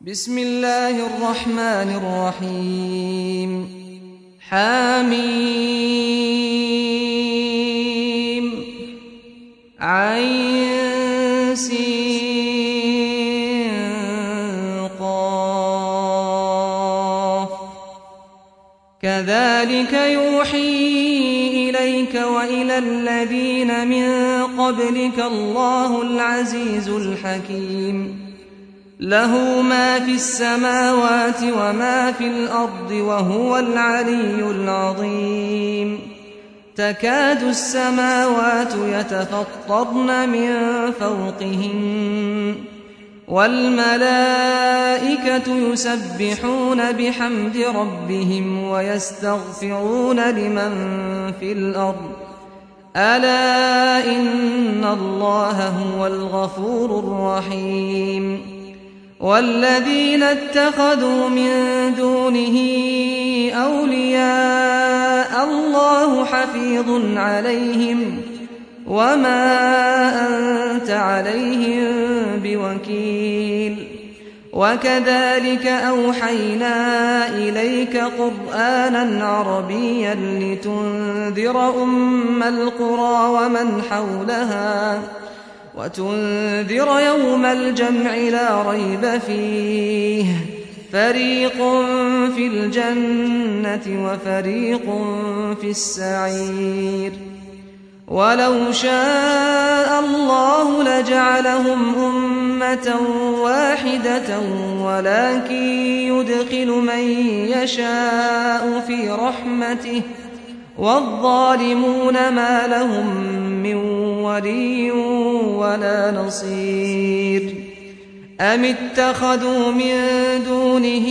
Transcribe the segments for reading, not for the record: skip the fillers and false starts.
بسم الله الرحمن الرحيم حميم عين سين قاف كذلك يوحي إليك وإلى الذين من قبلك الله العزيز الحكيم له ما في السماوات وما في الأرض وهو العلي العظيم تكاد السماوات يتفطرن من فوقهن والملائكة يسبحون بحمد ربهم ويستغفرون لمن في الأرض ألا إن الله هو الغفور الرحيم والذين اتخذوا من دونه أولياء الله حفيظ عليهم وما أنت عليهم بوكيل وكذلك أوحينا إليك قرآنا عربيا لتنذر أم القرى ومن حولها وتنذر يوم الجمع لا ريب فيه فريق في الجنة وفريق في السعير ولو شاء الله لجعلهم أمة واحدة ولكن يدخل من يشاء في رحمته والظالمون ما لهم من ولي ولا نصير أم اتخذوا من دونه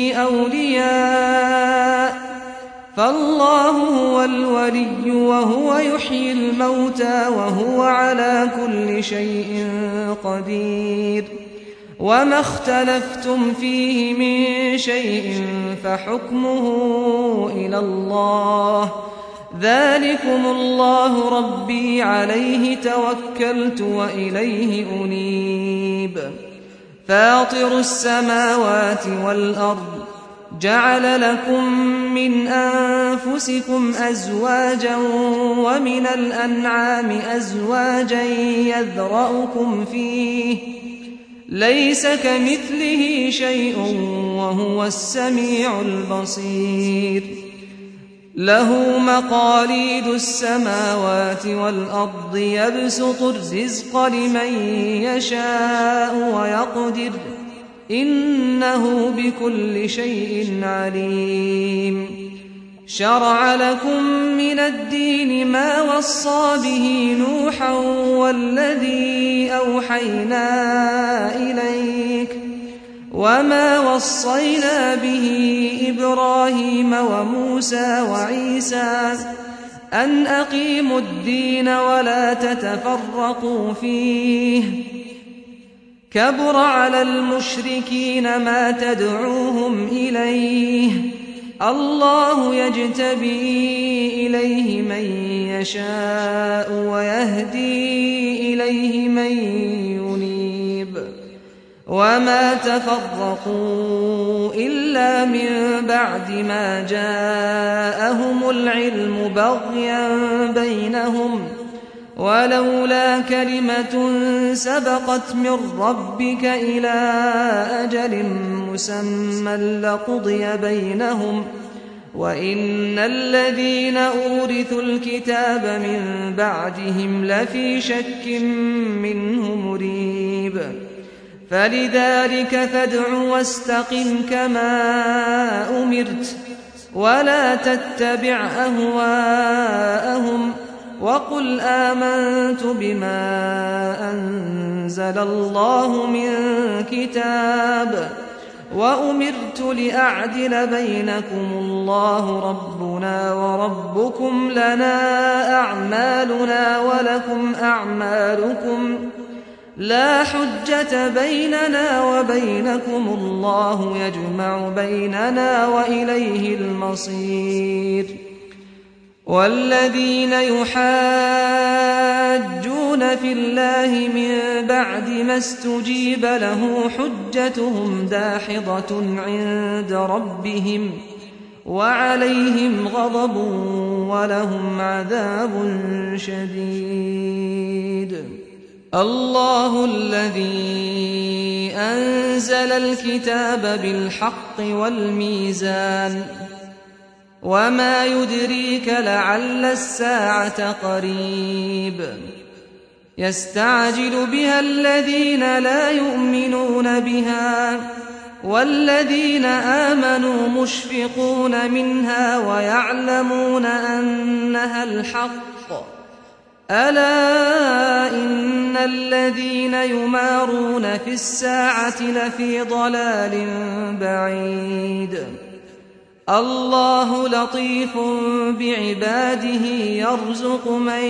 أولياء فالله هو الولي وهو يحيي الموتى وهو على كل شيء قدير وما اختلفتم فيه من شيء فحكمه إلى الله ذلكم الله ربي عليه توكلت وإليه أنيب فاطر السماوات والأرض جعل لكم من أنفسكم أزواجا ومن الأنعام أزواجا يذرأكم فيه ليس كمثله شيء وهو السميع البصير له مقاليد السماوات والأرض يبسط الرزق لمن يشاء ويقدر إنه بكل شيء عليم شرع لكم من الدين ما وصى به نوحا والذي أوحينا إليك وما وصينا به إبراهيم وموسى وعيسى أن أقيموا الدين ولا تتفرقوا فيه كبر على المشركين ما تدعوهم إليه الله يجتبي إليه من يشاء ويهدي إليه من ينيب وما تفرقوا إلا من بعد ما جاءهم العلم بغيا بينهم ولولا كلمة سبقت من ربك إلى أجل مسمى لقضي بينهم وإن الذين أورثوا الكتاب من بعدهم لفي شك منه مريب فلذلك فادع واستقم كما أمرت ولا تتبع أهواءهم وقل آمنت بما أنزل الله من كتاب وأمرت لأعدل بينكم الله ربنا وربكم لنا أعمالنا ولكم أعمالكم لا حجة بيننا وبينكم الله يجمع بيننا وإليه المصير والذين يحاجون في الله من بعد ما استجيب له حجتهم داحضة عند ربهم وعليهم غضب ولهم عذاب شديد. الله الذي أنزل الكتاب بالحق والميزان وما يدريك لعل الساعة قريب يستعجل بها الذين لا يؤمنون بها والذين آمنوا مشفقون منها ويعلمون أنها الحق ألا إن الذين يمارون في الساعة لفي ضلال بعيد. الله لطيف بعباده يرزق من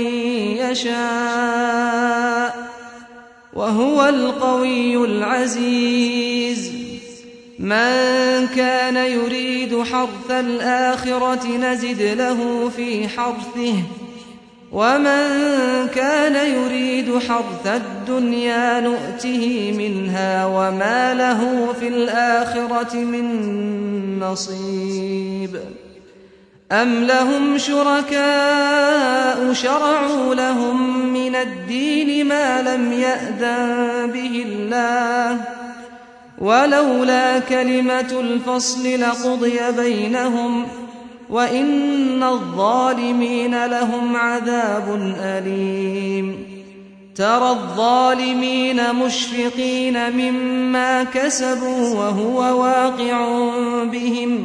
يشاء وهو القوي العزيز. من كان يريد حرث الآخرة نزد له في حرثه ومن كان يريد حرث الدنيا نؤته منها وما له في الآخرة من نصيب. أم لهم شركاء شرعوا لهم من الدين ما لم يأذن به الله ولولا كلمة الفصل لقضي بينهم وإن الظالمين لهم عذاب أليم. ترى الظالمين مشفقين مما كسبوا وهو واقع بهم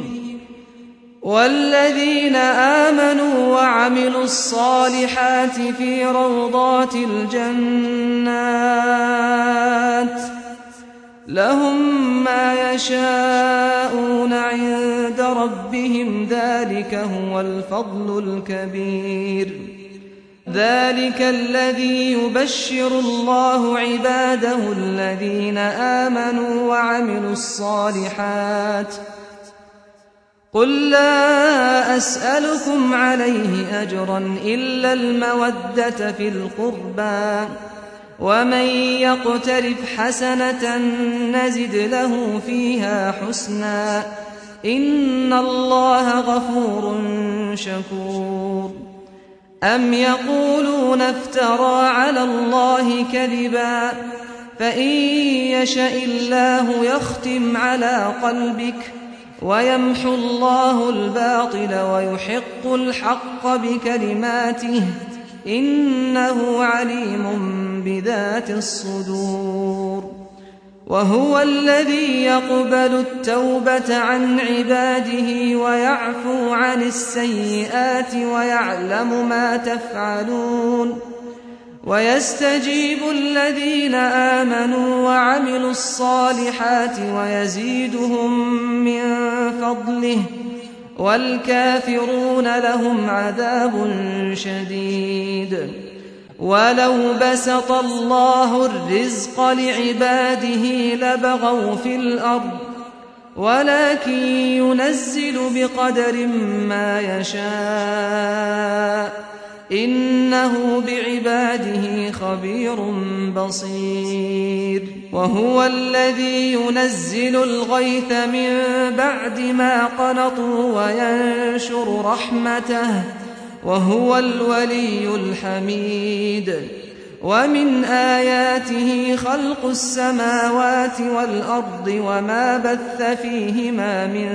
والذين آمنوا وعملوا الصالحات في روضات الجنات لهم ما يشاءون عند ربهم ذلك هو الفضل الكبير. ذلك الذي يبشر الله عباده الذين آمنوا وعملوا الصالحات. قل لا أسألكم عليه أجرا إلا المودة في القربى ومن يقترف حسنة نزد له فيها حسنا إن الله غفور شكور. أم يقولون افترى على الله كذبا فإن يشأ الله يختم على قلبك ويمحو الله الباطل ويحق الحق بكلماته إنه عليم بذات الصدور. وهو الذي يقبل التوبة عن عباده ويعفو عن السيئات ويعلم ما تفعلون ويستجيب الذين آمنوا وعملوا الصالحات ويزيدهم من فضله والكافرون لهم عذاب شديد. ولو بسط الله الرزق لعباده لبغوا في الأرض ولكن ينزل بقدر ما يشاء إنه بعباده خبير بصير. وهو الذي ينزل الغيث من بعد ما قنطوا وينشر رحمته وهو الولي الحميد. ومن آياته خلق السماوات والأرض وما بث فيهما من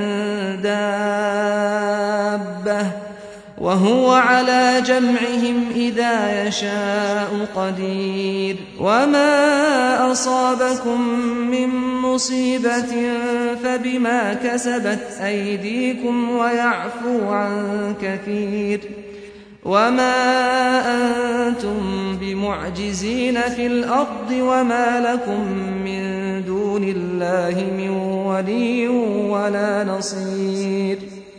دابة وهو على جمعهم إذا يشاء قدير. وما أصابكم من مصيبة فبما كسبت أيديكم ويعفو عن كثير. وما أنتم بمعجزين في الأرض وما لكم من دون الله من ولي ولا نصير.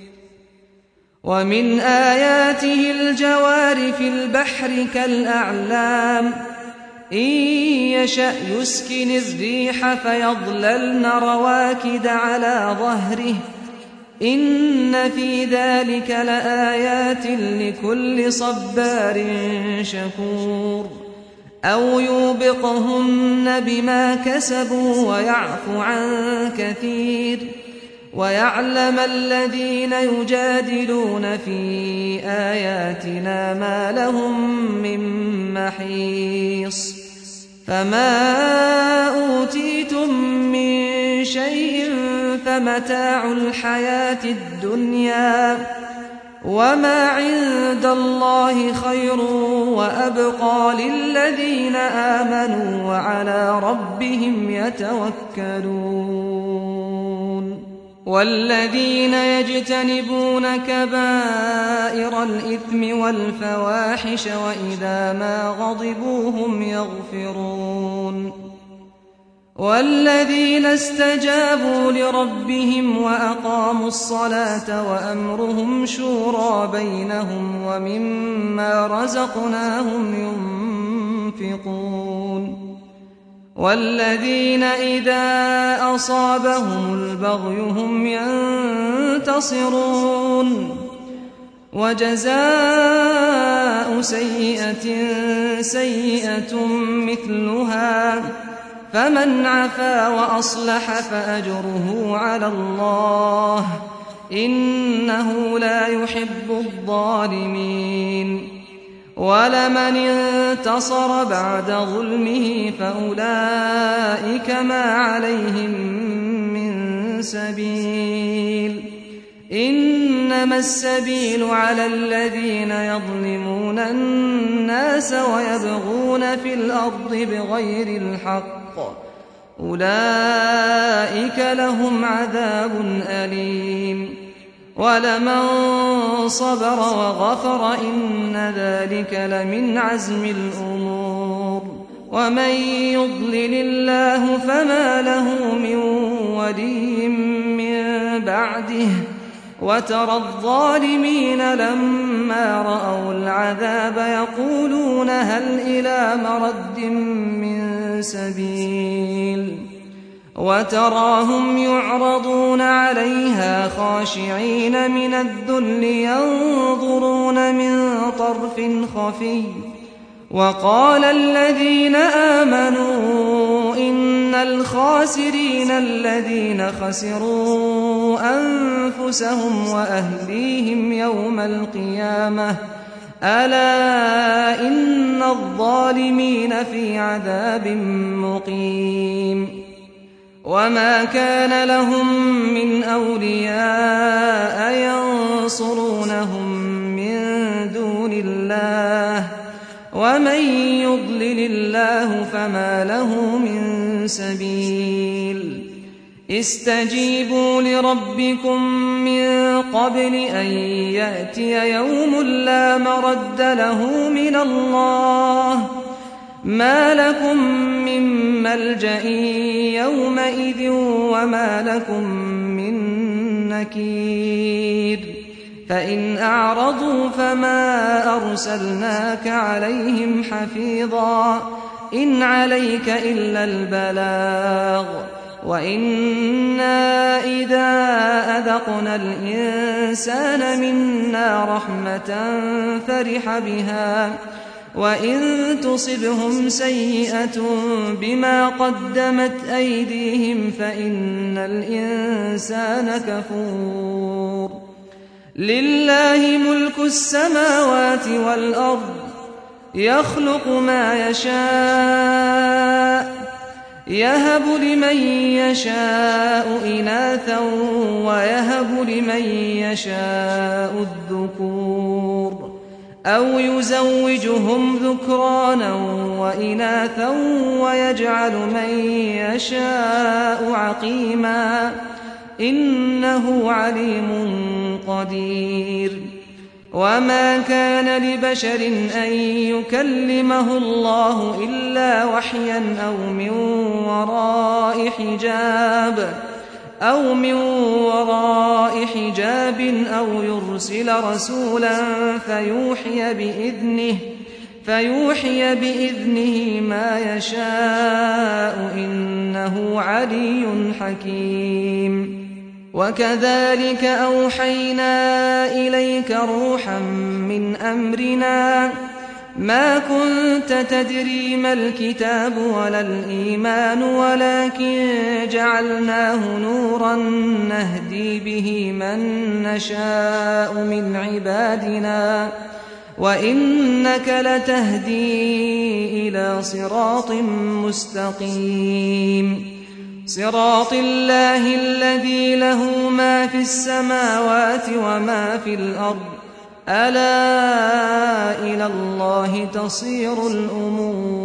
ومن آياته الجوار في البحر كالأعلام إن يشأ يسكن الريح فيظللن رواكد على ظهره إن في ذلك لآيات لكل صبار شكور أو يوبقهن بما كسبوا ويعفو عن كثير ويعلم الذين يجادلون في آياتنا ما لهم من محيص فما أوتيتم من شيء فمتاع الحياة الدنيا وما عند الله خير وأبقى للذين آمنوا وعلى ربهم يتوكلون والذين يجتنبون كبائر الإثم والفواحش وإذا ما غضبوا هم يغفرون والذين استجابوا لربهم وأقاموا الصلاة وأمرهم شورى بينهم ومما رزقناهم ينفقون والذين إذا أصابهم البغي هم ينتصرون وجزاء سيئة سيئة مثلها فمن عفا وأصلح فأجره على الله إنه لا يحب الظالمين ولمن انتصر بعد ظلمه فأولئك ما عليهم من سبيل إنما السبيل على الذين يظلمون الناس ويبغون في الأرض بغير الحق أولئك لهم عذاب أليم ولمن صبر وغفر إن ذلك لمن عزم الأمور ومن يضلل الله فما له من ولي من بعده وترى الظالمين لما رأوا العذاب يقولون هل إلى مرد من سبيل وتراهم يعرضون عليها خاشعين من الذل ينظرون من طرف خفي وقال الذين آمنوا إن الخاسرين الذين خسروا أنفسهم وأهليهم يوم القيامة ألا إن الظالمين في عذاب مقيم وما كان لهم من أولياء ينصرونهم من دون الله ومن يضلل الله فما له من سبيل استجيبوا لربكم من قبل أن يأتي يوم لا مرد له من الله ما لكم من ملجأ يومئذ وما لكم من نكير فإن أعرضوا فما أرسلناك عليهم حفيظا إن عليك إلا البلاغ وإنا إذا أذقنا الإنسان منا رحمة فرح بها وإن تصبهم سيئة بما قدمت أيديهم فإن الإنسان كفور لله ملك السماوات والأرض يخلق ما يشاء يهب لمن يشاء إناثا ويهب لمن يشاء الذكور أو يزوجهم ذكرانا وإناثا ويجعل من يشاء عقيما إنه عليم قدير وما كان لبشر أن يكلمه الله إلا وحيا أو من وراء حجاب أو يرسل رسولا فيوحي بإذنه ما يشاء إنه علي حكيم وكذلك أوحينا إليك روحا من أمرنا ما كنت تدري ما الكتاب ولا الإيمان ولكن جعلناه نورا نهدي به من نشاء من عبادنا وإنك لتهدي إلى صراط مستقيم صراط الله الذي له ما في السماوات وما في الأرض ألا إلى الله تصير الأمور